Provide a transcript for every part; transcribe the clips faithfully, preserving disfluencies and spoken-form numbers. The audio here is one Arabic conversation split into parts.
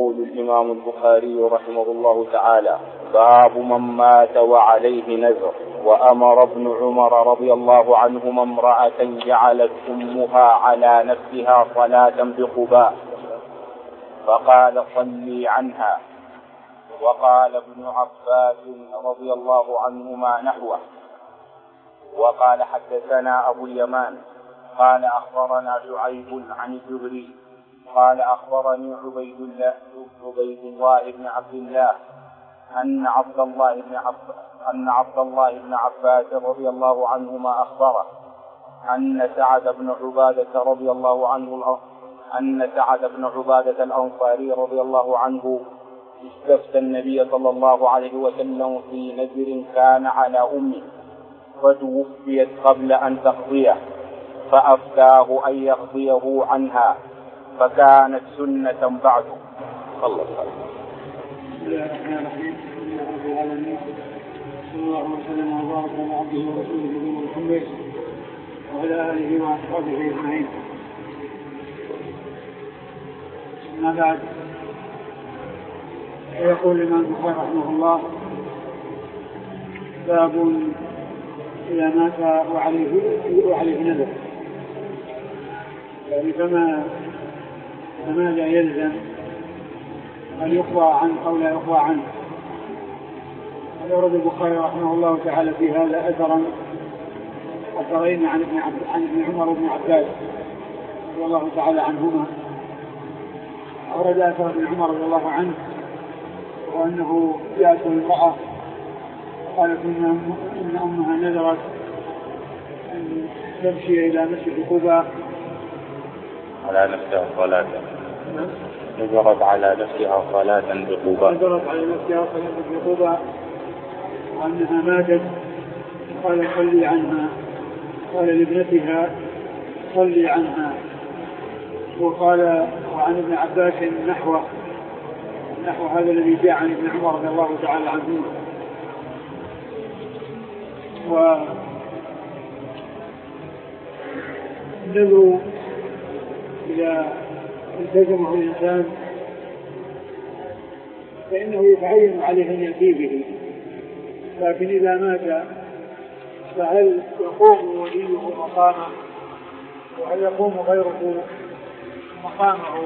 يقول الإمام البخاري رحمه الله تعالى: باب من مات وعليه نذر. وأمر ابن عمر رضي الله عنهما امرأة جعلت أمها على نفسها صلاة بقباء فقال: صلي عنها. وقال ابن عباس رضي الله عنهما نحوه. وقال: حدثنا أبو اليمان قال أخبرنا شعيب عن الزهري قال أخبرني عبيد الله عبيد الله بن عبد الله أن عبد الله بن عباس أن عبد الله بن عباس رضي الله عنهما أخبره أن سعد بن عبادة رضي الله عنه أن سعد بن عبادة الأنصاري رضي الله عنه استفتى النبي صلى الله عليه وسلم في نذر كان على أمه فتوفيت قبل أن تقضيه، فأفتاه أن يقضيه عنها، فكانت سنة بعد. الله تعالى. بسم الله الرحمن الرحيم. الحمد لله رب العالمين، صلى الله وسلم وبارك على عبده ورسوله نبينا محمد وعلى آله وأصحابه أجمعين. أما بعد، يقول الإمام البخاري رحمه الله: باب إذا مات وعليه وعليه نذر. يعني فما فماذا يلزم؟ هل يقضى عنه أو لا يقضى عنه؟ ورد البخاري رحمه الله تعالى في هذا أثرا أثرين عن ابن عبد عن ابن عمر وابن عباس رضي الله تعالى عنهما. ورد أثر ابن عمر رضي الله عنه وأنه جاءته امرأة قالت إن أمها نذرت أن تمشي إلى مسجد قباء على نفسها صلاة نذرت على نفسها صلاة بقباء نذرت على نفسها صلاة بقباء وأنها ماتت، قال: صلي عنها. قال لابنتها: صلي عنها. وقال وعن ابن عباس نحوه نحو هذا الذي جاء عن ابن عمر رضي الله تعالى عنه. والنذر إذا التزمه الإنسان فإنه يتعين عليه أن يأتي به، لكن إذا مات فهل يقوم وليه مقامه وهل يقوم غيره مقامه؟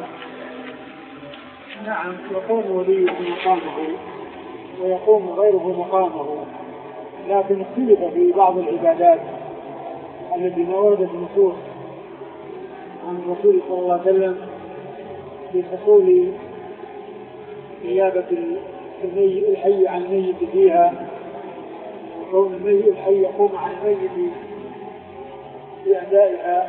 نعم، يقوم وليه مقامه ويقوم غيره مقامه، لكن اختلف في بعض العبادات التي ما وردت النصوص عن الرسول صلى الله عليه وسلم بحصول نيابة الحي عن الميت فيها، وكون الميت الحي يقوم عن الميت في أدائها.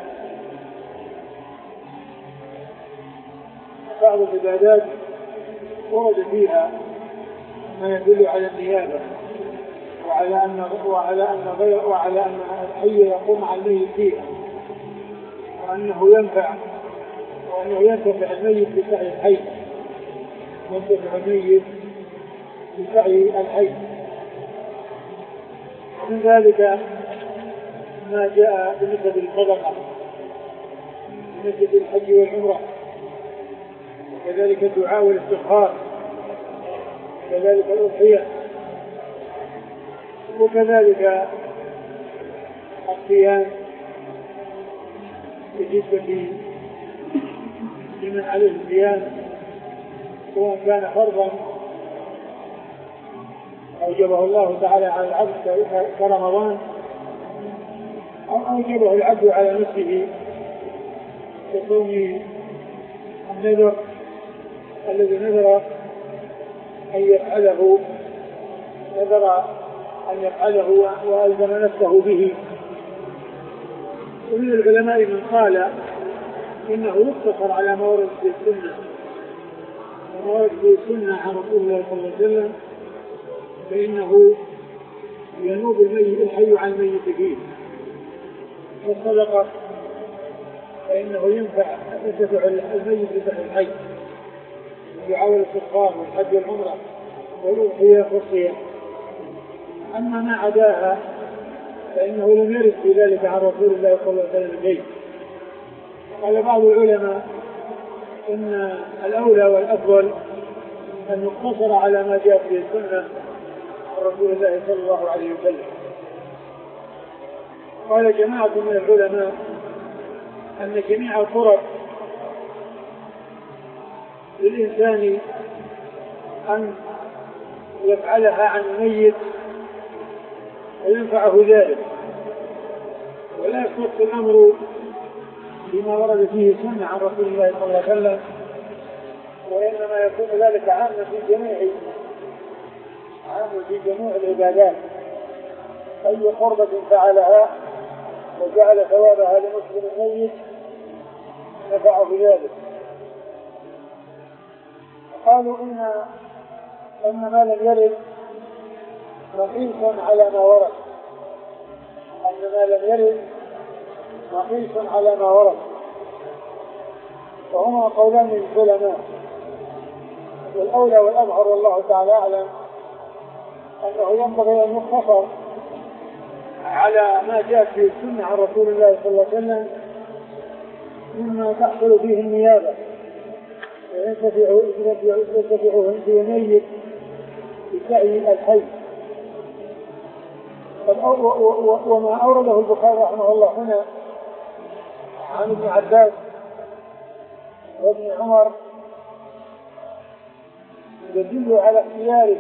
بعض العبادات ورد فيها ما يدل على النيابة وعلى أن وعلى أن غير وعلى أن الحي يقوم عن الميت فيها، وأنه ينفع وأنه ينتفع الميت بسعي الحي ينتفع الميت بسعي الحي. من ذلك ما جاء بالنسبة للصدقة بالنسبة للحج والعمرة، وكذلك الدعاء والاستغفار، وكذلك الأضحية، وكذلك الصيام بالنسبة لمن عليه الصيام، سواء كان فرضا أوجبه الله تعالى على العبد كرمضان أو أوجبه العبد على نفسه كصوم النذر الذي نذر أن يفعله نذر أن يفعله وألزم نفسه به. ومن العلماء من قال إنه يقتصر على ما ورد في السنة وما ورد في السنة عن رسول الله صلى الله عليه وسلم، فإنه ينوب الميت الحي عن الميت فيه. والصدقة فإنه ينفع ينتفع الميت بسعي الحي، والدعاء والاستغفار والحج والعمرة والأضحية والصيام. أما ما عداها فإنه لم يرد في ذلك عن رسول الله صلى الله عليه وسلم شيء. قال بعض العلماء إن الأولى والأفضل أن يقتصر على ما جاء في السنة عن رسول الله صلى الله عليه وسلم. قال جماعة من العلماء أن جميع القرب للإنسان أن يفعلها عن الميت وينفعه ذلك، ولا يختص الأمر بما ورد فيه سنة عن رسول الله صلى الله عليه وسلم، وإنما يكون ذلك عاما في جميع عام في جميع العبادات. أي قربة فعلها وجعل ثوابها لمسلم الميت نفعه ذلك. قالوا إن أن ما لم يرد مقيس على ما ورد، أن ما لم يرد مقيس على ما ورد. وهما قولان للعلماء، والأولى والأظهر والله تعالى أعلم أنه ينبغي أن يقتصر على ما جاء في السنة عن رسول الله صلى الله عليه وسلم مما تحصل فيه النيابة وينتفع في ميت بسعي الحي. وما أورده البخاري رحمه الله هنا عن ابن عباس وابن عمر يدل على اختياره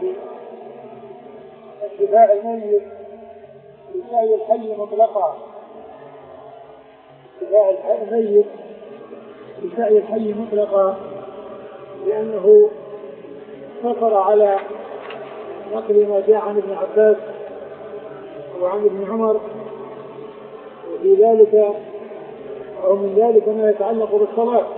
انتفاع الميت بسعي الحي مطلقا، انتفاع الميت بسعي الحي مطلقا، لأنه فطر على نقل ما جاء عن ابن عباس وعن ابن عمر، وفي ذلك أو من ذلك ما يتعلق بالصلاة.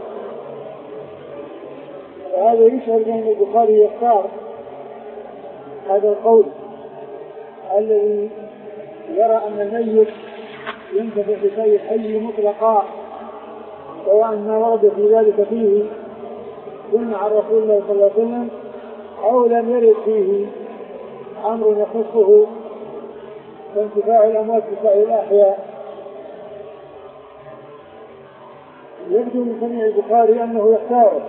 فهذا يشعر بأن البخاري يختار هذا القول الذي يرى أن الميت ينتفع بسعي الحي مطلقا، سواء ما ورد في ذلك فيه سنة عن رسول الله صلى الله عليه وسلم أو لم يرد فيه أمر يخصه كانتفاع الأموات بسعي الأحياء. يبدو من سميع البخاري أنه يختاره.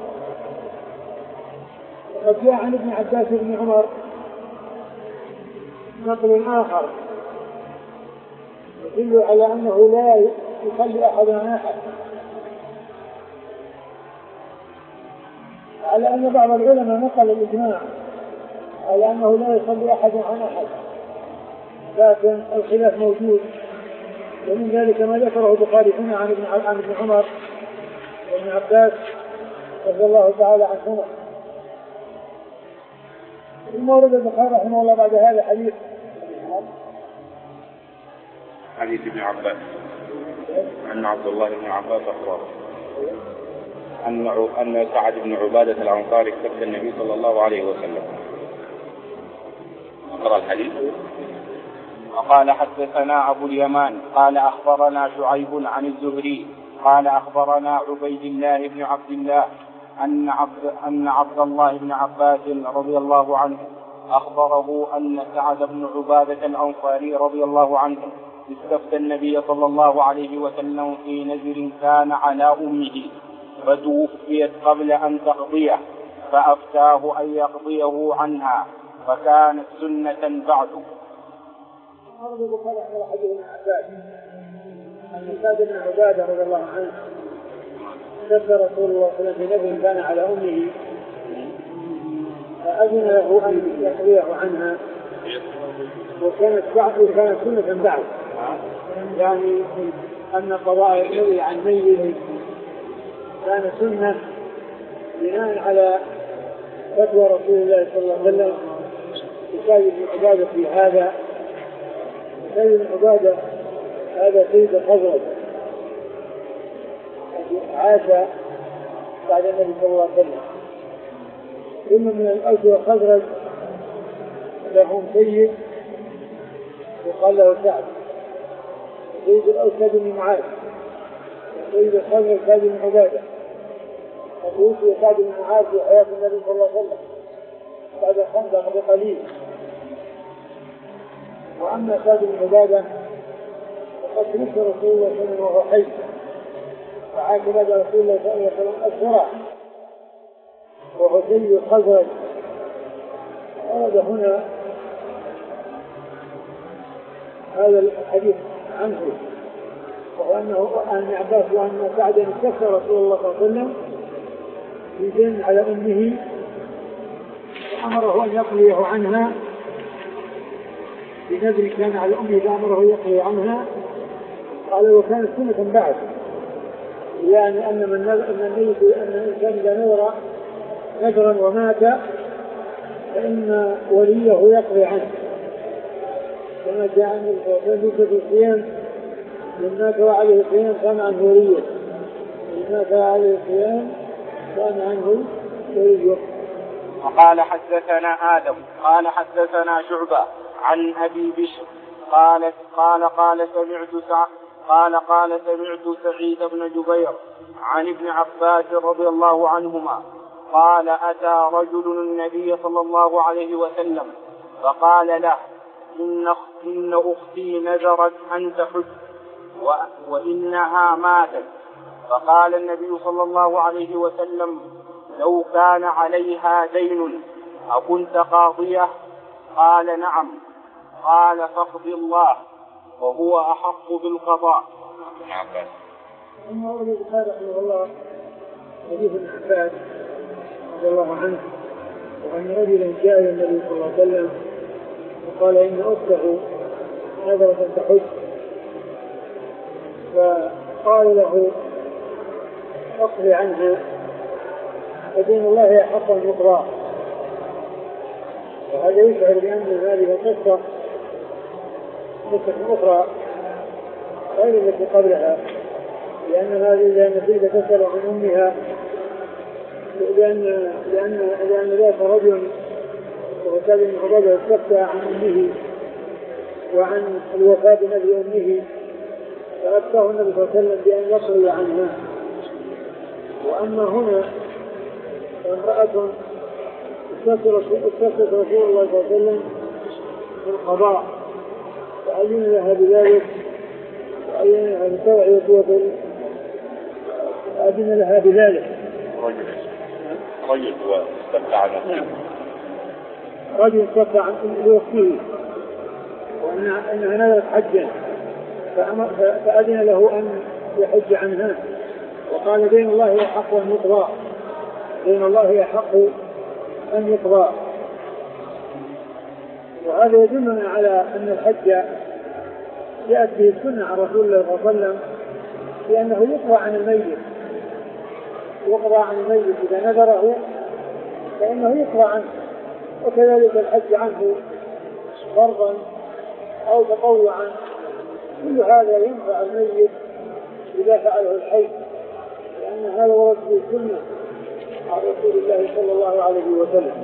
وقد جاء عن ابن عباس بن عمر نقل آخر يدل على أنه لا يصلي أحد عن أحد، على أن بعض العلماء نقل الإجماع على أنه لا يصلي أحد عن أحد، لكن الخلاف موجود. ومن ذلك ما ذكره البخاري هنا عن ابن عن ابن عمر وابن عباس رضي الله تعالى عنهما. ثم ورد البخاري رحمه الله بعد هذا حديث حديث ابن عباس أن عبد الله بن عباس أخبره أن أن سعد بن عبادة الأنصاري استفتى النبي صلى الله عليه وسلم. اقرأ الحديث. وقال حدثنا أبو اليمان قال أخبرنا شعيب عن الزهري قال أخبرنا عبيد الله بن عبد الله أن عبد, أن عبد الله بن عباس رضي الله عنه أخبره أن سعد بن عبادة الأنصاري رضي الله عنه استفتى النبي صلى الله عليه وسلم في نذر كان على أمه فتوفيت قبل أن تقضيه، فأفتاه أن يقضيه عنها، فكانت سنة بعده. أرض البخاري على حديث ابن عباس أن سعد بن عبادة رضي الله عنه استفتى رسول الله صلى الله عليه وسلم في نذر كان على أمه، فأذن له أن يقضيه عنها، وكانت بعد كانت سنة بعد، يعني أن قضاء النذر عن ميت كان سنة بناء على فتوى رسول الله صلى الله عليه وسلم لسعد بن عبادة في هذا. سعد بن عبادة هذا سيد الخزرج عاش بعد النبي صلى الله عليه وسلم، ثم من الأوس والخزرج لهم سيد وقال له سعد. سيد الأوس سعد بن معاذ، سيد الخزرج سعد بن عبادة. توفي سعد بن معاذ في حياة النبي صلى الله عليه وسلم بعد الخندق بقليل. وأما سعد بن عبادة فقد توفي رسول الله صلى الله عليه وسلم وهو حي، فعاش بعد رسول الله صلى الله عليه وسلم أسرع، وهو سيد الخزرج ورد هنا هذا الحديث عنه، وأنه عن عباس وأن سعدا استفتى رسول الله صلى الله عليه وسلم في دين على أمه وأمره أن يقضيه عنها بنذر كان على أمه فأمره يقضي عنها. قال وكانت سنة بعد، يعني أن من أن الميت أن الإنسان إذا نذر نذرا ومات فإن وليه يقضي عنه، كما جاء عن الفوزان في الصيام من مات وعليه الصيام كان عنه وليه، من مات وعليه الصيام كان عنه وليه. وقال حدثنا آدم قال حدثنا شعبة عن أبي بشر قال قال قال سمعت سع قال قال سمعت سعيد بن جبير عن ابن عباس رضي الله عنهما قال أتى رجل النبي صلى الله عليه وسلم فقال له إن, إن أختي نذرت أن تحج وإنها ماتت، فقال النبي صلى الله عليه وسلم لو كان عليها دين أكنت قاضية؟ قال نعم. قال فاقض الله وهو أحق بالقضاء. ثم أولي البخاري رحمه الله حديث ابن عباس رضي الله عنه وأن رجلا جاء إلى النبي صلى الله عليه وسلم وقال إن أخته نذرت أن تحج، فقال له اقضي عنها فدين الله يحق المقضى. وهذا يشعر بأن هذه القصة قصة أخرى غير التي قبلها، لأن هذه النتيجة تسأل عن أمها، لأن لأن لأن ذاك رجل وكان من عبادة استفتى عن أمه وعن الوفاة بنبي أمه، فأفتاه النبي صلى الله عليه وسلم بأن يقضي عنها. وأما هنا امرأة استفتت رسول الله صلى الله عليه وسلم في القضاء فأذن لها بذلك، وأذن لها بالتوعية وأذن لها بذلك. رجل رجل واستفتى عن أمه، رجل استفتى عن أخته وأنها نذرت حجا فأذن له أن يحج عنها، وقال دين الله يحق أن يقضى، دين الله يحق أن يقضى. وهذا يدلنا على أن الحج جاءت به السنة عن رسول الله صلى الله عليه وسلم بأنه يقضى عن الميت، يقضى عن الميت إذا نذره فإنه يقضى عنه، وكذلك الحج عنه فرضا أو تطوعا، كل هذا ينفع الميت إذا فعله الحي، لأن هذا ورد في السنة عن رسول الله صلى الله عليه وسلم.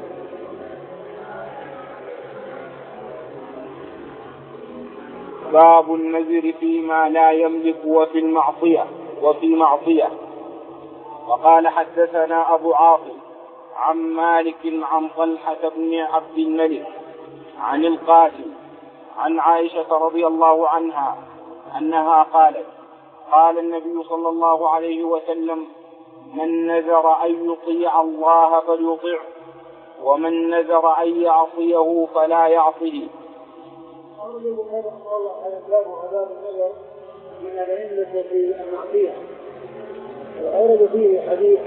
باب النذر فيما لا يملك وفي المعصية وفي معصية. وقال حدثنا أبو عاصم عن مالك عن طلحة بن عبد الملك عن القاسم عن عائشة رضي الله عنها أنها قالت قال النبي صلى الله عليه وسلم من نذر أن يطيع الله فليطيعه ومن نذر أن يعصيه فلا يعصيه. قال البخاري رحمه الله على باب عذاب النذر من العلة في المعصية، وأورد فيه حديث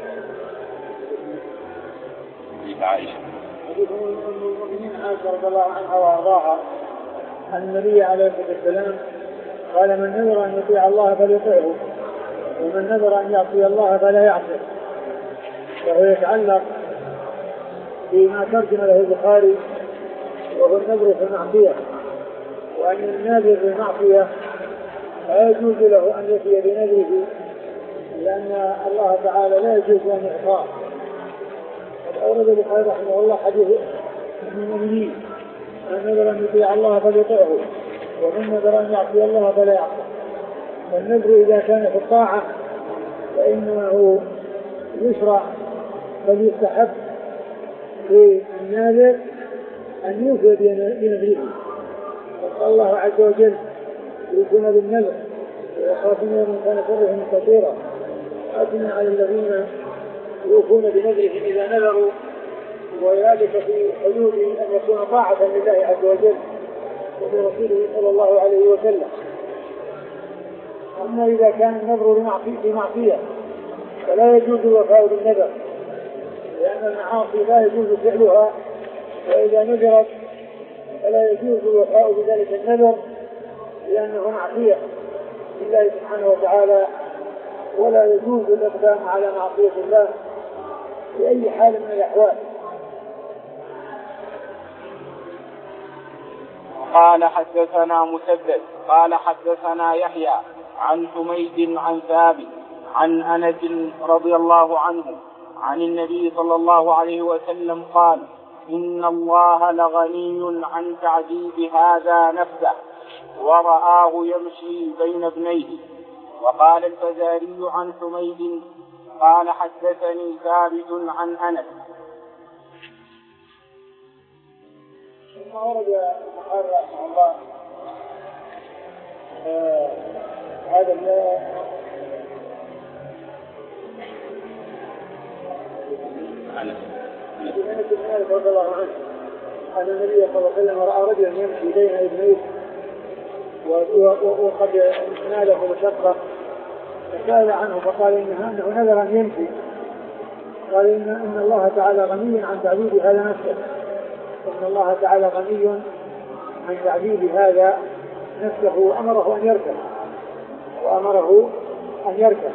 عائشة حديث أم المؤمنين عائشة رضي الله عنها وأرضاها أن النبي عليه الصلاة والسلام قال من نذر أن يطيع الله فليطيعه ومن نذر أن يعصي الله فلا يعصيه. فهو يتعلق بما ترجم له البخاري وهو النذر في المعصية، وأن الناذر في المعصية لا يجوز له أن يفي بنذره، لأن الله تعالى لا يجوز أن يعصاه. قد أورد البخاري رحمه الله حديث ابن المؤمنين من نذر أن يطيع الله فليطيعه ومن نذر أن يعصي الله فلا يعصيه. والنذر إذا كان في الطاعة فإنه يشرع بل يستحب في الناذر أن يوفي بنذره، وقال الله عز وجل يوفون بالنذر ويخافون من كان شره مستطيرا. أثنى على الذين يوفون بنذرهم إذا نذروا وذلك في حدود أن يكون طاعة لله عز وجل ولرسوله صلى الله عليه وسلم. أما إذا كان النذر بمعصية فلا يجوز الوفاء بالنذر، لأن المعاصي لا يجوز فعلها، وإذا نذرت فلا يجوز الوفاء بذلك النذر لأنه معصية لله سبحانه وتعالى، ولا يجوز الإقدام على معصية الله بأي حال من الأحوال. قال حدثنا مسدد قال حدثنا يحيى عن حميد عن ثابت عن أنس رضي الله عنه عن النبي صلى الله عليه وسلم قال: إن الله لغني عن تعذيب هذا نفسه ورآه يمشي بين ابنيه. وقال الفزاري عن حميد قال حدثني ثابت عن أنس. ثم ورد قال رحمه الله هذا أنس بن مالك رضي الله عنه أن النبي صلى الله عليه وسلم رأى رجلا يمشي بين ابنيه وقد ناله مشقة، فسأل عنه فقال إنه نذرا يمشي. قال إن, إن الله تعالى غني عن تعذيب هذا نفسه، إن الله تعالى غني عن تعذيب هذا نفسه وأمره أن يركب وأمره أن يركب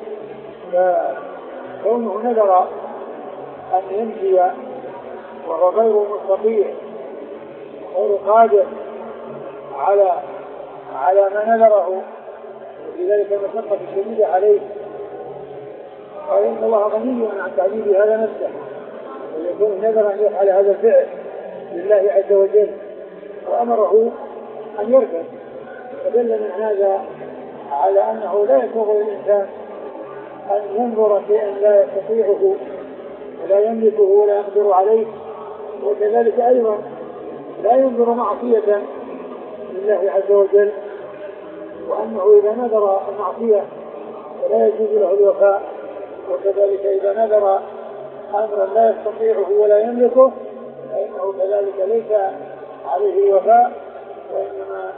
فكونه نذر أن يمشي وهو غير مستطيع غير قادر على على ما نذره، ولذلك المشقة الشديدة عليه، قال إن الله غني عن تعذيب هذا نفسه، ويكون نذر أن يفعل هذا الفعل لله عز وجل وأمره أن يركب. فدل من هذا على أنه لا يسوغ للإنسان أن ينظر شيئا لا يستطيعه ولا يملكه ولا يقدر عليه، وكذلك أيضا لا ينظر معصية لله عز وجل، وأنه إذا نذر المعصية فلا يجوز له الوفاء، وكذلك إذا نذر أمرا لا يستطيعه ولا يملكه فإنه كذلك ليس عليه الوفاء، وإنما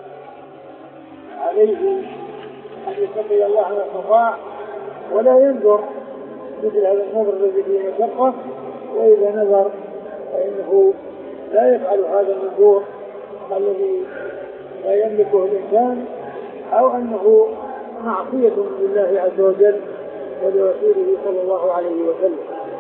عليه أن يتقي الله ما استطاع ولا ينذر مثل هذا النذر الذي فيه مشقة، وإذا نذر فإنه لا يفعل هذا المنذور الذي لا يملكه الإنسان، أو أنه معصية لله عز وجل ولرسوله صلى الله عليه وسلم.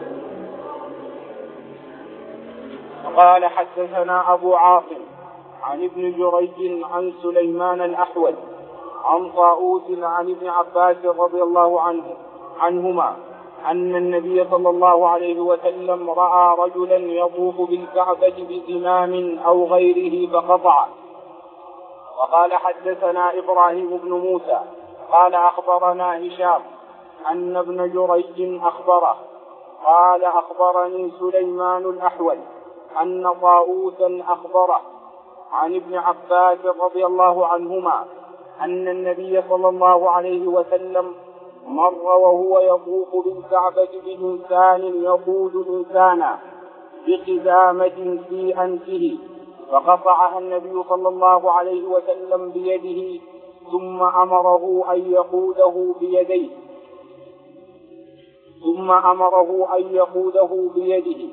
قال حدثنا أبو عاصم عن ابن جريج عن سليمان الأحول عن طاووس عن ابن عباس رضي الله عنه عنهما أن النبي صلى الله عليه وسلم رأى رجلا يطوف بالكعبة بزمام أو غيره فقطع. وقال حدثنا إبراهيم بن موسى قال أخبرنا هشام أن ابن جريج أخبره قال أخبرني سليمان الأحول أن طاووسا أخبره عن ابن عباس رضي الله عنهما أن النبي صلى الله عليه وسلم مر وهو يطوف بالكعبة بإنسان يقود إنسانا بقدامة في أنفه، فقطعها النبي صلى الله عليه وسلم بيده ثم أمره أن يقوده بيديه ثم أمره أن يقوده بيده.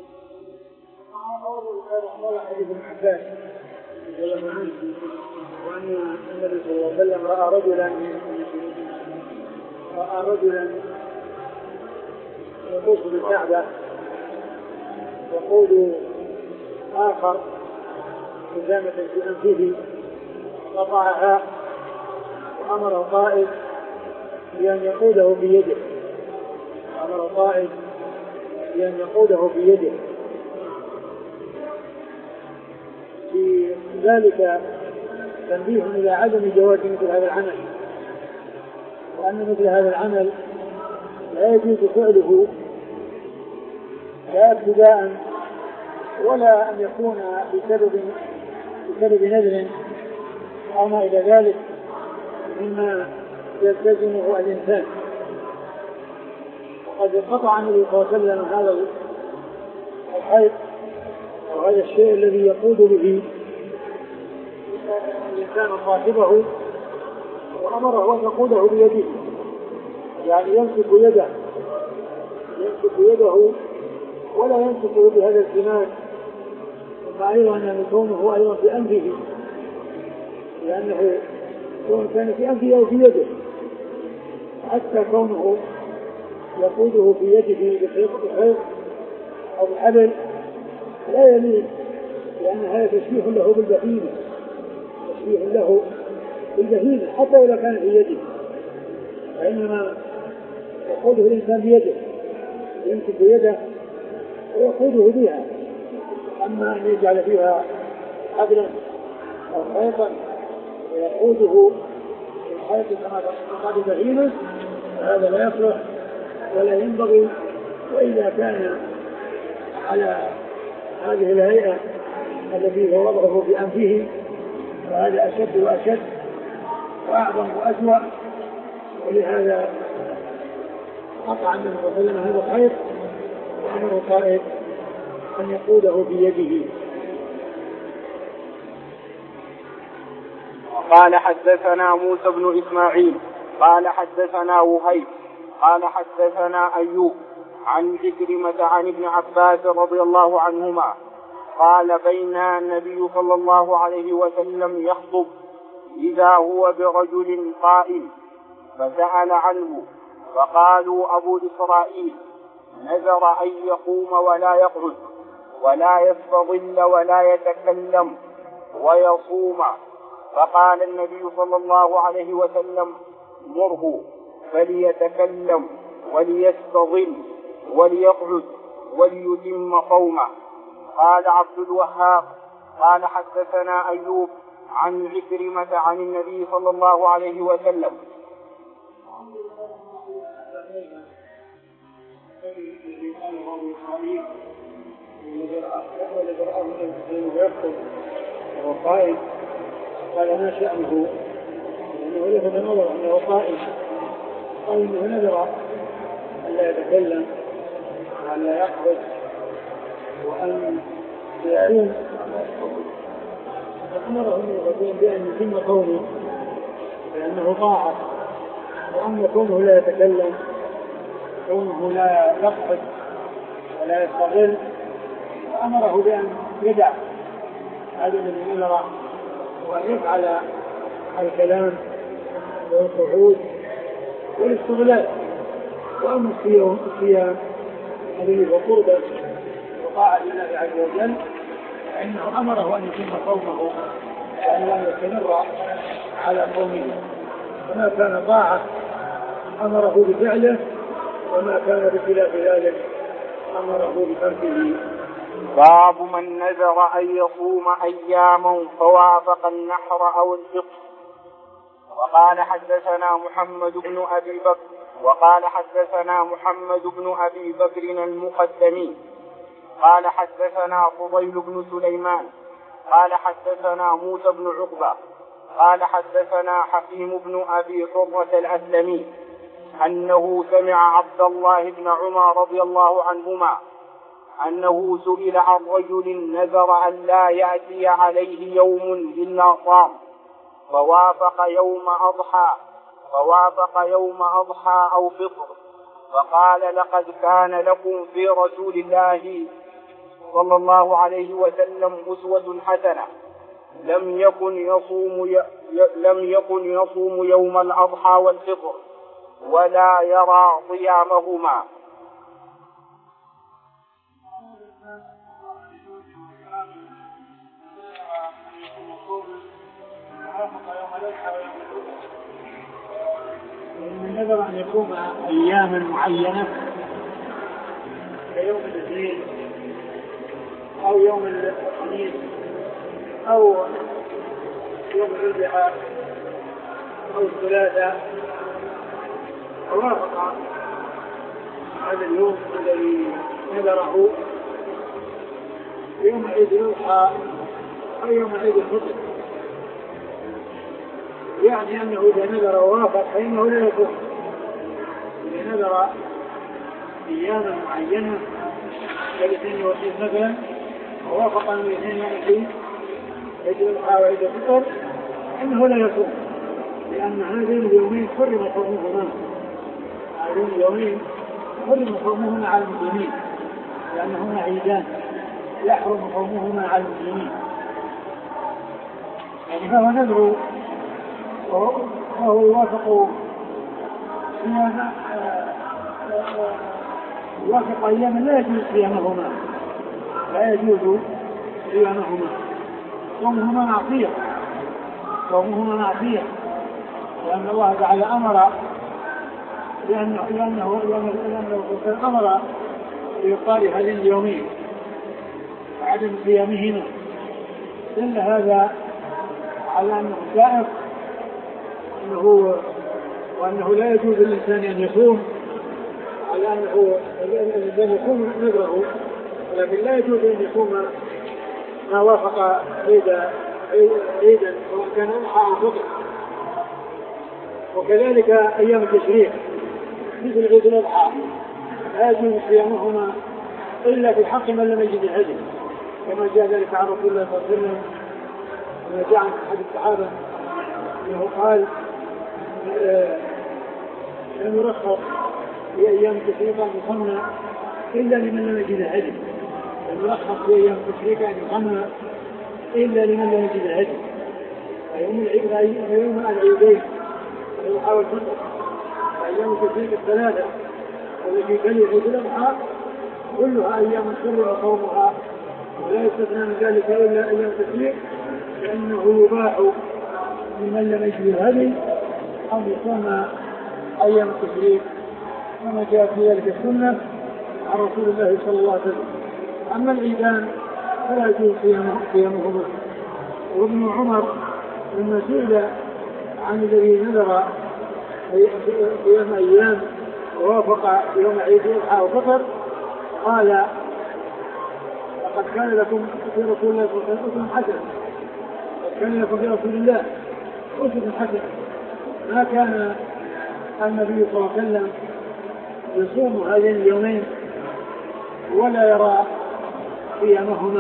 وأن النبي صلى الله عليه وسلم رأى رجلا رأى رجلا يطوف بالكعبة يقود آخر قدامة في أنفه، قطعها وأمر القائد بأن يقوده بيده أمر القائد بأن يقوده بيده. في ذلك تنبيه إلى عدم جواز مثل هذا العمل، وأن مثل هذا العمل لا يجوز فعله لا ابتداء ولا أن يكون بسبب بسبب نذر أو ما إلى ذلك مما يلتزمه الإنسان. وقد قطع النبي صلى الله عليه وسلم هذا الحيض وهذا الشيء الذي يقود به الإنسان صاحبه وأمره أن يقوده بيده، يعني يمسك يده يمسك يده ولا يمسك بهذا الزمان، ثم أيضا أن كونه أيضا في أنفه، لأنه كون كان في أنفه أو في يده، حتى كونه يقوده في يده بخيط أو بحبل لا يليق، لأن هذا تشبيه له بالبهيمة تشبيه له بالبهيمة حتى إذا كان في يده، فإنما يقوده الإنسان بيده يمسك يده ويقوده بها. أما أن يجعل فيها حبلا أو خيطا ويقوده بالخيط كما تقول بهيمة هذا لا يصلح ولا ينبغي. وإذا كان على هذه الهيئة التي هو وضعه بأنفه فهذا أشد وأشد وأعظم وأسوأ، ولهذا قطع النبي صلى الله عليه وسلم هذا الخيط وأمر قائد أن يقوده بيده. قال حدثنا موسى بن إسماعيل قال حدثنا وهيب قال حدثنا أيوب عن عكرمة عن ابن عباس رضي الله عنهما قال بين النبي صلى الله عليه وسلم يخطب إذا هو برجل قائم فسأل عنه فقالوا أبو إسرائيل نذر أن يقوم ولا يقعد ولا يستظل ولا يتكلم ويصوم، فقال النبي صلى الله عليه وسلم مره فليتكلم وليستظل وليقعد وليتم صومه. قال عبد الوهاب قال حدثنا أيوب عن عكرمة عن النبي صلى الله عليه وسلم. وهو قائم قال ما شأنه لأنه لفت النظر أنه قائم قال إنه نذر ألا يتكلم وألا يقعد وأن يعين، فأمره النبي بأن يتم قوله لأنه طاعة، وأن كونه لا يتكلم كونه لا يقعد ولا يستغل، فأمره بأن يدع هذا الذي نذر وأن يفعل الكلام والقعود والاستغلال. وأما الصيام الذي هو قربة وطاعة لله عز وجل فإنه أمره أن يتم صومه وأن لا يستمر على صومه، وما كان طاعة أمره بفعله وما كان بخلاف ذلك أمره بتركه. باب من نذر أن يصوم أياما فوافق النحر أو الفطر. وقال حدثنا محمد بن أبي بكر وقال حدثنا محمد بن أبي بكر المقدمي قال حدثنا فضيل بن سليمان قال حدثنا موسى بن عقبة قال حدثنا حكيم بن أبي حرة الأسلمي أنه سمع عبد الله بن عمر رضي الله عنهما أنه سئل عن رجل نذر أن لا يأتي عليه يوم إلا صام فوافق يوم أضحى فوافق يوم أضحى أو فطر، فقال لقد كان لكم في رسول الله صلى الله عليه وسلم أسوة حسنة، لم يكن يصوم ي... لم يكن يصوم يوم الأضحى والفطر ولا يرى صيامهما. من نذر أن يقوم أياما معينة كيوم الاثنين أو يوم الخميس أو يوم الأربعاء أو الثلاثاء، ووافق هذا اليوم الذي نذره يوم عيد الأضحى أو يوم عيد الفطر، يعني أنه إذا نذر ووافق فإنه لا يكون. إذا نذر أياما معينة كالاثنين والعشرين مثلا ووافق أن الاثنين والعشرين عيد الأضحى وعيد الفطر إنه لا يصوم، لأن هذين اليومين حرم صومهما هذين اليومين حرم صومهما على المسلمين، لأنهما عيدان يحرم صومهما على المسلمين. يعني فهو نذر وهو يوافق يوافق أيام لا يجوز صيامهما لا يجوز صيامهما صومهما معصية صومهما معصية لأن الله تعالى أمر لأنه لأنه لأنه أمر بإبطال هذين اليومين وعدم صيامهما، دل هذا على أنه سائق أنه وأنه لا يجوز للإنسان أن يصوم، على أنه الإنسان يصوم نذره ولكن لا يجوز أن يصوم ما وافق عيدا عيدا سواء كان أضحى أو فطر. وكذلك أيام التشريع مثل عيد الأضحى لا يجوز صيامهما إلا في حق من لم يجد الهدي، كما جاء ذلك عن رسول الله صلى الله عليه وسلم كما جاء عن أحد الصحابة أنه قال لم يرخص في أيام التشريق أن يصنع إلا لمن لم يجد الهدي، لم يرخص في أيام التشريق أن يصنع إلا لمن لم يجد الهدي. فيوم العيدين الأضحى والفطر أيام التشريق الثلاثة والتي تلي عيد الأضحى كلها أيام حرم صومها ولا يستثنى من ذلك إلا أيام التشريق، لأنه يباح لمن لم يجد الهدي أن يصوم أيام التشريق كما جاء في ذلك السنة عن رسول الله صلى الله عليه وسلم. أما العيدان فلا يجوز صيامهما. وابن عمر لما سئل عن الذي نذر صيام أيام ووافق يوم عيد الأضحى وفطر قال لقد كان لكم في رسول الله صلى الله عليه وسلم حسنة قد كان لكم في رسول الله أسوة حسنة ما كان النبي صلى الله عليه وسلم يصوم هذين اليومين ولا يرى صيامهما.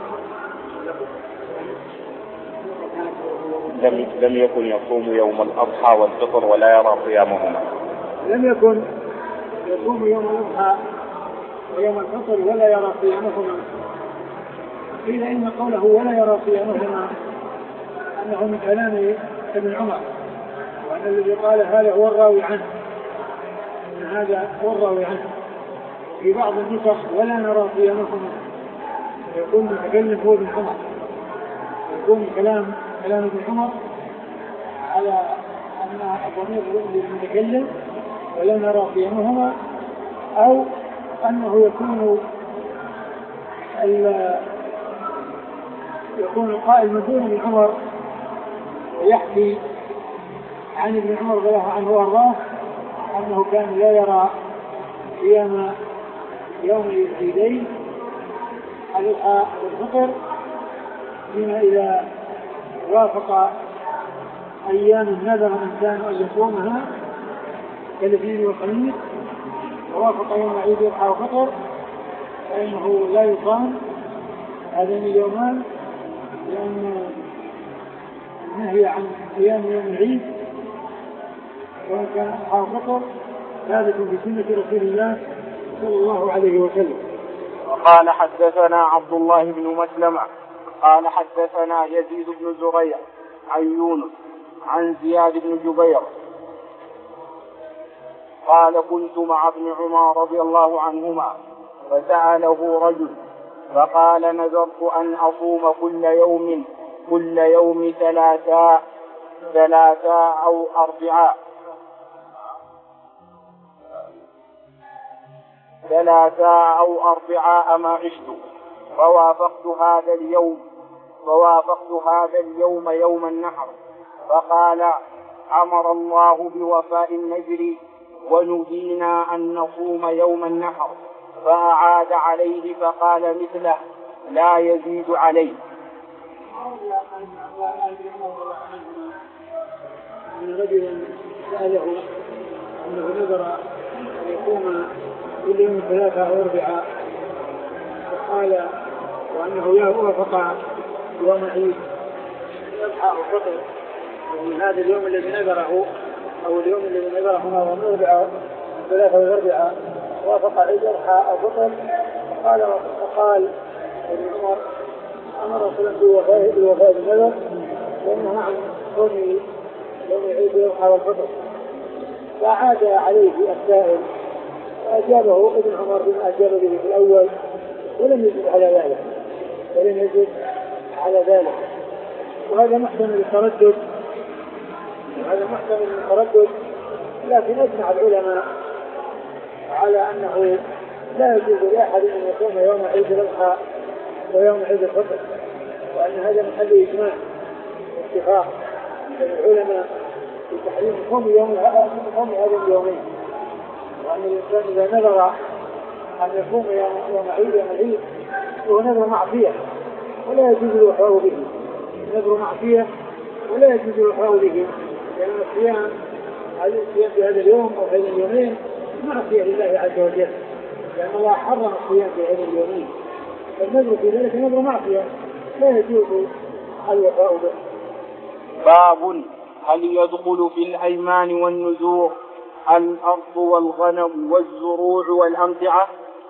لم لم يكن يصوم يوم الأضحى والفطر ولا يرى صيامهما لم يكن يصوم يوم الأضحى ويوم الفطر ولا يرى صيامهما، قيل إن قوله ولا يرى صيامهما أنه من كلام ابن عمر، وأن الذي قال هذا هو الراوي عنه أن هذا هو الراوي عنه. في بعض النسخ ولا نرى صيامهما يكون متكلم هو ابن عمر، يكون كلام كلام ابن عمر على أن الضمير للمتكلم ولا نرى صيامهما، أو أنه يكون يكون القائل من دون ابن عمر ويحكي عن ابن عمر رضي الله عنه وارضاه أنه كان لا يرى صيام يوم العيدين الأضحى والفطر فيما إذا وافق أيام النذر الإنسان أن يصومها كالاثنين والخميس ووافق يوم عيد الأضحى والفطر فإنه لا يصام هذين اليومان، لأن النهي عن صيام يوم العيد وإن كان أضحى وفطر ثابت في سنة رسول الله صلى الله عليه وسلم. وقال حدثنا عبد الله بن مسلمة قال حدثنا يزيد بن زريع عن يونس عن زياد بن جبير قال كنت مع ابن عمر رضي الله عنهما فسأله رجل فقال نذرت أن أصوم كل يوم كل يوم ثلاثا ثلاثا أو أربعاء ثلاثا أو أربعاء ما عشت فوافقت هذا اليوم فوافقت هذا اليوم يوم النحر فقال أمر الله بوفاء النذر ونهينا أن نصوم يوم النحر فأعاد عليه فقال مثله لا يزيد عليه. من رجل سأله أنه نذر أن يقوم كل يوم ثلاثة أو أربعة، وقال وأنه وافق يوم عيد يضحى أو فطر، ومن هذا اليوم الذي نذره أو اليوم الذي نذره هو من أربعة ثلاثة أو أربعة وافق عيد يضحى أو فطر. قال وقال ابن عمر أمر رسول الله بوفاء النذر وأنه عن صوم يوم عيد يضحى والفطر. فعاد عليه السائل فأجابه ابن عمر بما أجاب به في الأول ولم يجب على ذلك ولم يجب على ذلك وهذا محتمل التردد وهذا محتمل التردد لكن أجمع العلماء على أنه لا يجوز لأحد أن يصوم يوم عيد الأضحى ويوم عيد الفطر، وأن هذا محل إجماع واتفاق من العلماء في تحريم صوم يوم هذا اليومين، وأن الإنسان إذا نذر أن يصوم يوم عيد يوم العيد هو نذر معصية ولا يجوز الوفاء به، نذر معصية ولا يجوز الوفاء به، لأن الصيام على الصيام في هذا اليوم أو هذه اليومين معصية لله عز وجل، لأن الله حرم الصيام في هذه اليومين، فالنذر في ذلك نذر معصية لا يجوز الوفاء به. باب هل يدخل في الأيمان والنذور الأرض والغنم والزروع والأمتعة؟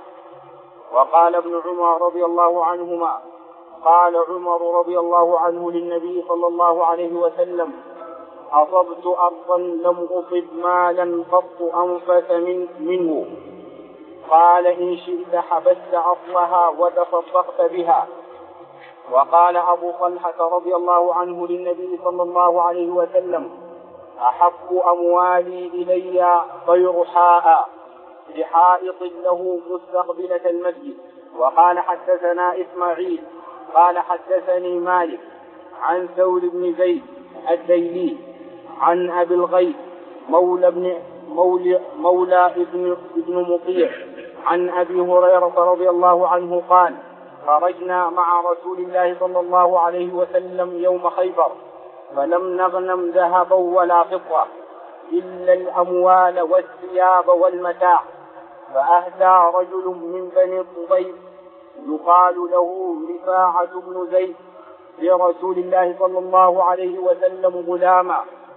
وقال ابن عمر رضي الله عنهما قال عمر رضي الله عنه للنبي صلى الله عليه وسلم أصبت أرضا لم أصب مالا قط أنفس من منه، قال إن شئت حبست أصلها وتصدقت بها. وقال أبو طلحة رضي الله عنه للنبي صلى الله عليه وسلم أحب أموالي إلي طيرحاء لحائط له مستقبلة المسجد. وقال حدثنا إسماعيل قال حدثني مالك عن ثور بن زيد الديلي عن أبي الغيث مولى ابن مولى, مولى ابن, ابن مطيع عن أبي هريرة رضي الله عنه قال خرجنا مع رسول الله صلى الله عليه وسلم يوم خيبر فلم نغنم ذهبا ولا فضة إلا الأموال والثياب والمتاع، فأهدى رجل من بني الطبيب يقال له رفاعة بن زيد لرسول الله صلى الله عليه وسلم غلاما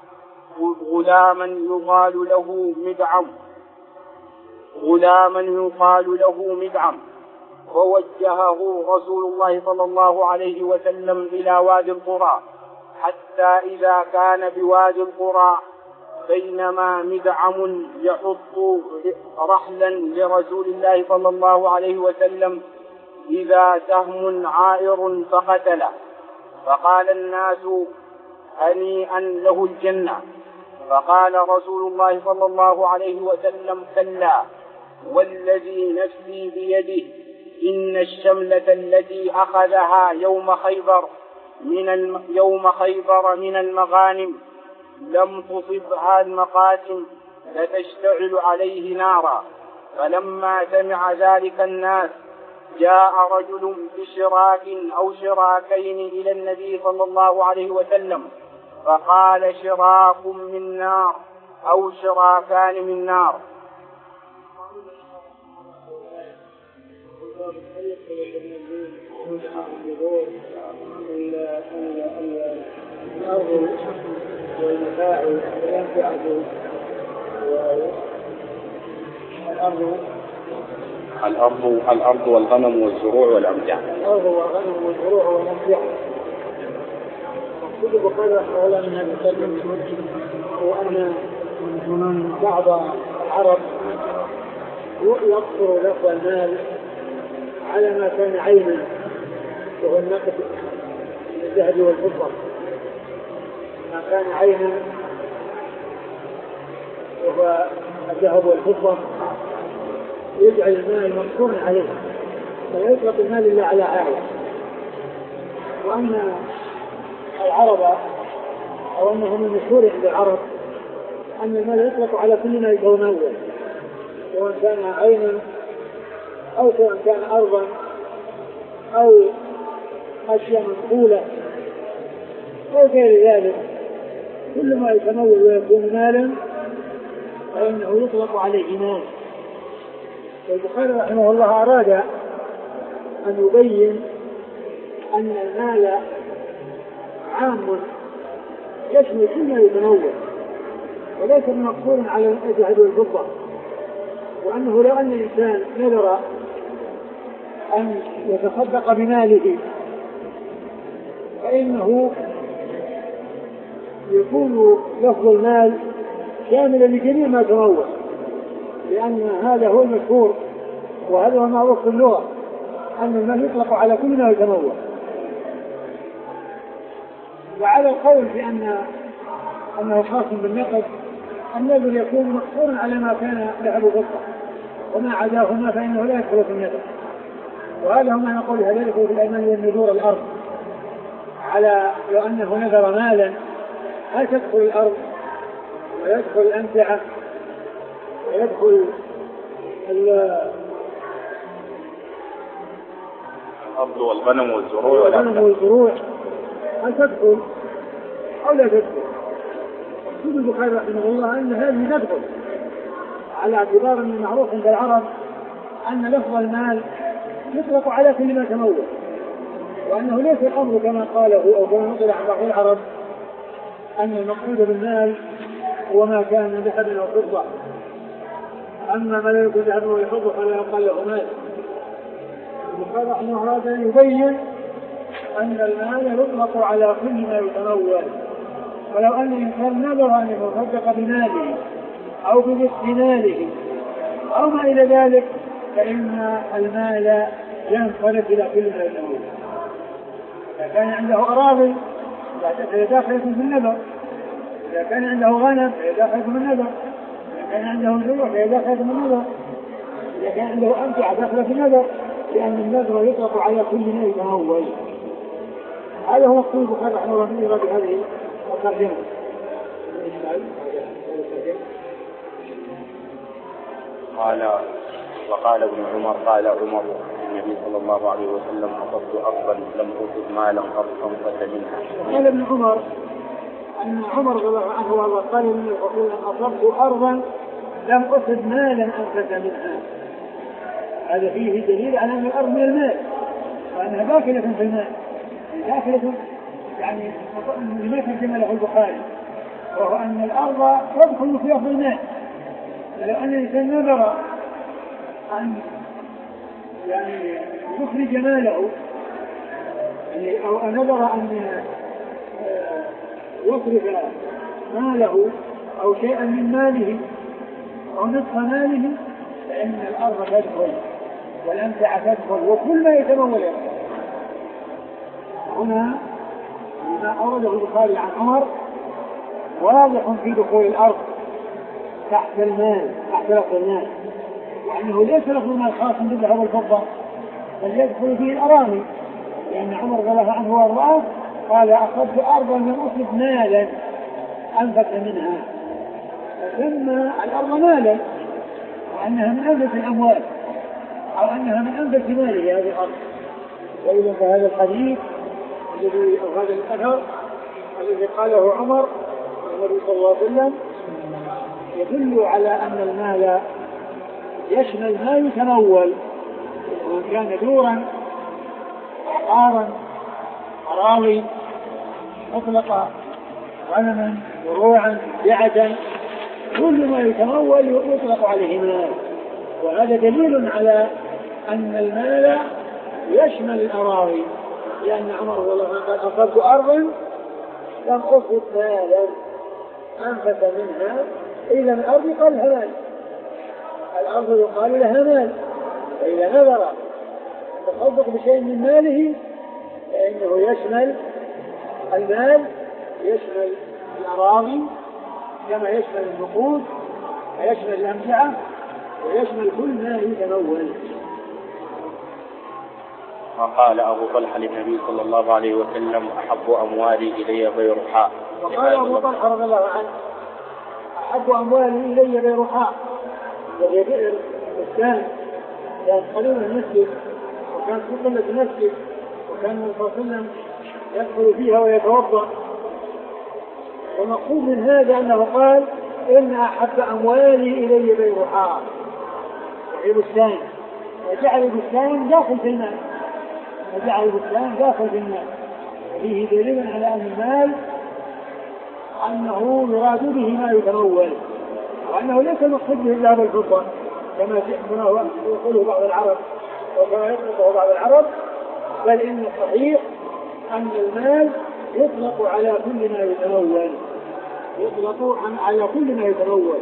غلاما يقال له مدعم غلاما يقال له مدعم فوجهه رسول الله صلى الله عليه وسلم إلى وادي القرى، حتى إذا كان بوادي القرى بينما مدعم يحط رحلا لرسول الله صلى الله عليه وسلم إذا سهم عائر فقتله، فقال الناس هنيئا له الجنة، فقال رسول الله صلى الله عليه وسلم كلا والذي نفسي بيده إن الشملة التي أخذها يوم خيبر من الم... يوم خيبر من المغانم لم تصبها المقاسم لتشتعل عليه نارا. فلما سمع ذلك الناس جاء رجل بشراك أو شراكين إلى النبي صلى الله عليه وسلم فقال شراك من نار أو شراكان من نار. الأرض والمتاع والأنفعة والأرض الأرض الأرض والغنم والزروع والأمتعة. الأرض والغنم والزروع والأمتعة. كتب قال أولا من هذا الكلام هو أن بعض العرب يقصر لفظ المال على ما كان عينا وهو النقد الذهب والفضة، ما كان عينا وهو الذهب والفضة يجعل المال مقصورا عليه فلا يطلق المال إلا على عائل. وأن العرب أو أنه من مشهور عند العرب أن المال يطلق على كل ما يتناول سواء كان عينا أو سواء كان أرضا أو أشياء منقولة أو غير ذلك، كل ما يتناول ويكون مالا فإنه يطلق عليه مال. البخاري رحمه الله أراد أن يبين أن المال عام يشمل كل ما يتنوع وليس مقصور على الذهب والفضة، وأنه لو أن الإنسان نذر أن يتصدق بماله فإنه يكون لفظ المال شاملا لجميع ما تنوع، لأن هذا هو المشهور وهذا هو المعروف في اللغة أن المال يطلق على كل ما يتنوع. وعلى القول بأن أنه خاص بالنقد النذر يكون مقصورا على ما كان ذهب وفضة، وما عداهما فإنه لا يدخل في النذر. وهذا هو ما نقول هذا يدخل في الأيمان والنذور الأرض، على لو أنه نذر مالا هل تدخل الأرض ويدخل الأمتعة ويدخل الأرض والغنم والزروع والغنم والزروع هل تدخل أو لا تدخل؟ يقول البخاري رحمه الله أن هذه تدخل على اعتبار من معروف عند العرب أن لفظ المال يطلق على كل ما تنوع، وأنه ليس الأمر كما قاله أو كما نقل عن بعض العرب أن المقصود بالمال هو ما كان من ذهب أو فضة، أما ما لا يكون ذهب أو فضة فلا يقال له مال. البخاري رحمه الله هذا يبين أن المال يطلق على كل ما يتنوع، ولو أن الإنسان نذر أن يتصدق بماله أو بنصف ماله أو ما إلى ذلك فإن المال ينقلب إلى كل ما يتنوع. إذا كان عنده أراضي فهي داخلة في النذر، إذا كان عنده غنم فهي داخلة في النذر، إذا كان عنده زروع فهي داخلة في النذر، إذا كان عنده أمتعة داخلة في النذر، لأن النذر يطلق على كل ما يتنوع. هذا هو الصوت البخاري رحمه الله في إيراد هذه الترجمة. قال وقال ابن عمر قال عمر النبي صلى الله عليه وسلم أصبت أرضا لم أصب مالا قد أنفت منها. قال ابن عمر أن عمر رضي الله عنه وارضاه قال إني أصبت أرضا لم أصب مالا أنفت منها. هذا فيه دليل على أن الأرض من المال وأنها داخلة في المال، داخلة يعني لما ترجم له البخاري، وهو أن الأرض تدخل في لفظ المال. لو أن الإنسان نذر أن يعني يخرج ماله يعني أو نذر أن يصرف ماله أو شيئا من ماله أو نصف ماله فإن الأرض تدخل والأمتعة تدخل وكل ما يتمول. هنا ما أورده البخاري عن عمر واضح في دخول الأرض تحت المال تحت لفظ المال، وأنه ليس لفظ المال خاص بالذهب والفضة بل يدخل فيه الأراضي، لأن عمر رضي الله عنه وارضاه قال أخذت أرضا لم أصب مالا أنفت منها، فسمى الأرض مالا وأنها من أنفت الأموال أو أنها من أنفت ماله هذه الأرض. وإذا فهذا الحديث الذي أو هذا الأثر الذي قاله عمر النبي صلى الله عليه وسلم يدل على أن المال يشمل ما يتمول، وإن كان دورا عقارا أراضي مطلقة غنما زروعا بيعة كل ما يتمول يطلق عليه مال. وهذا دليل على أن المال يشمل الأراضي، لأن عمر والله قال أصبت أرضا لم أصب مالا أنفت منها. إذا الأرض يقال لها مال، الأرض يقال لها مال، فإذا نذر تصدق بشيء من ماله فإنه يشمل المال يشمل الأراضي كما يشمل النقود ويشمل الأمتعة ويشمل كل ما يتمول. وقال أبو طلحة للنبي صلى الله عليه وسلم أحب أموالي إلي بيرحاء. وقال أبو طلحة رضي الله عنه أحب أموالي إلي بيرحاء، وهي بئر بستان كان قريب المسجد وكان في قلة المسجد وكان النبي صلى الله عليه وسلم يدخل فيها ويتوضأ. ومقصود من هذا أنه قال إن أحب أموالي إلي بيرحاء، في بستان وجعل البستان داخل في المال وجعل البستان داخل في المال فيه دليل على أن المال أنه يراد به ما يتمول وأنه ليس المقصود به الذهب والفضة كما يقوله بعض العرب وكما يطلقه بعض العرب، بل إن الصحيح أن المال يطلق على كل ما يتمول يطلق على كل ما يتمول.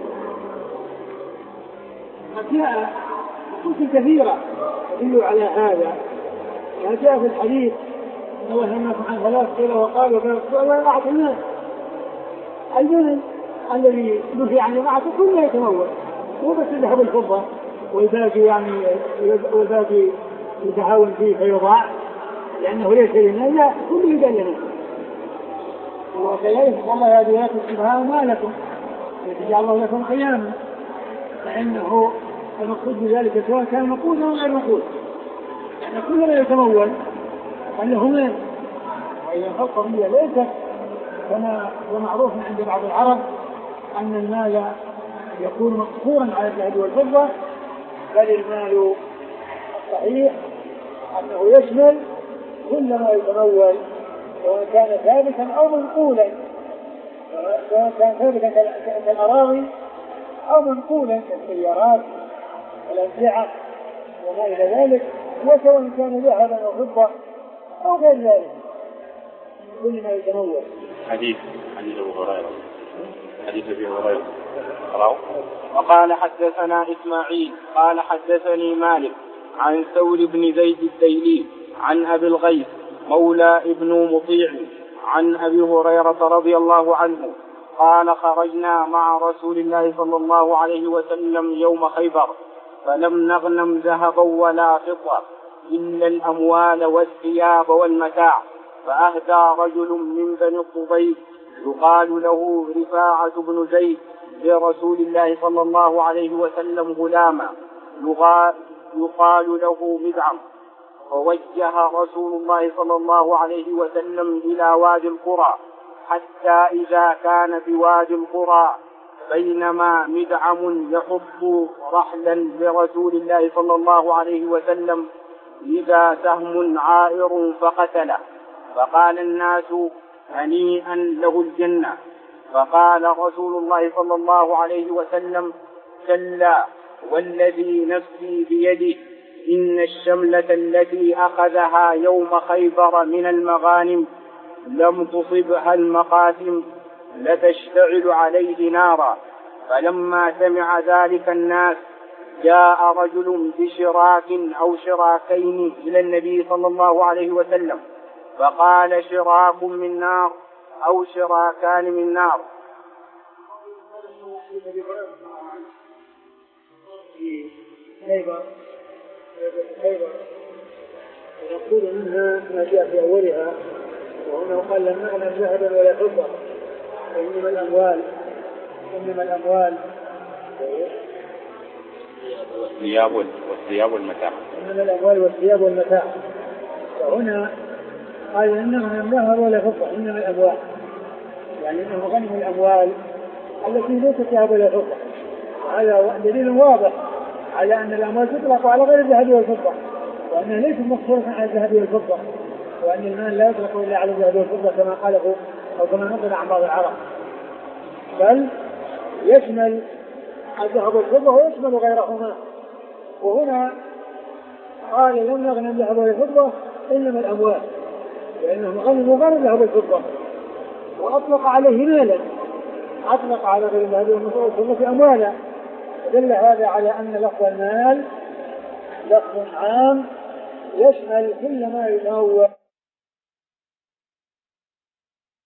أشياء نصوص كثيرة تدل على هذا، جاء في الحديث الله ينهى عن ثلاث قيل وقال ولا أعطي الناس المال الذي نهي عن جماعته كل ما يتمول هو بس الذهب والفضة والباقي يعني والباقي يتهاون فيه فيضاع لأنه ليس لنا لا كله يدل لنا. وكذلك والله هذه آيات السبحان ما لكم يجعل الله لكم قياما، فإنه المقصود بذلك سواء كان مقولا أو غير مقول، يعني كل ما يتمول أنه مال. وإذا القضية ليست كما هو معروف عند بعض العرب أن المال يكون مقصورا على الذهب والفضة، بل المال الصحيح أنه يشمل كل ما يتمول سواء كان ثابتا أو منقولا، سواء كان ثابتا كالأراضي أو منقولا كالسيارات والأمتعة وما إلى ذلك، وسواء كان ذهبا أو فضة أو غير ذلك كل ما يتمول. حديث حديث أبو هريرة حديث أبي هريرة. وقال حدثنا إسماعيل قال حدثني مالك عن ثور بن زيد الديلي عن أبي الغيث مولى ابن مطيع عن أبي هريرة رضي الله عنه قال خرجنا مع رسول الله صلى الله عليه وسلم يوم خيبر فلم نغنم ذهبا ولا فضة إلا الأموال والثياب والمتاع، فأهدى رجل من بني الطبيب يقال له رفاعة بن زيد لرسول الله صلى الله عليه وسلم غلاما يقال له مدعم، فوجه رسول الله صلى الله عليه وسلم إلى وادي القرى، حتى إذا كان بوادي القرى بينما مدعم يحط رحلا لرسول الله صلى الله عليه وسلم إذا سهم عائر فقتله، فقال الناس هنيئا له الجنة، فقال رسول الله صلى الله عليه وسلم كلا والذي نفسي بيده إن الشملة التي أخذها يوم خيبر من المغانم لم تصبها المقاسم لتشتعل عليه نارا. فلما سمع ذلك الناس جاء رجل بشراك أو شراكين إلى النبي صلى الله عليه وسلم فقال شراك من نار أو شراكان من نار. يقول منها ما جاء في أولها وهنا قال لم نغنم ذهبا ولا فضة إنما الأموال إنما الأموال والثياب والثياب والمتاع إنما الأموال والثياب والمتاع. وهنا قال لم نغنم ذهبا ولا فضة إنما الأموال، يعني إنه غنم الأموال التي ليست ذهب ولا فضة. هذا دليل واضح على أن الأموال تطلق على غير الذهب والفضة، وأنها ليست مقصورة على الذهب والفضة، وأن المال لا يطلق إلا على الذهب والفضة كما قاله أو كما نقل عن بعض العرب، بل يشمل الذهب والفضة ويشمل غيرهما. وهنا قال لم نغنم ذهب والفضة إنما الأموال، لأنه غنم غير الذهب والفضة، وأطلق عليه مالا، أطلق على غير الذهب والفضة أموالا. دل هذا على أن لفظ المال لفظ عام يشمل كل ما يتنوع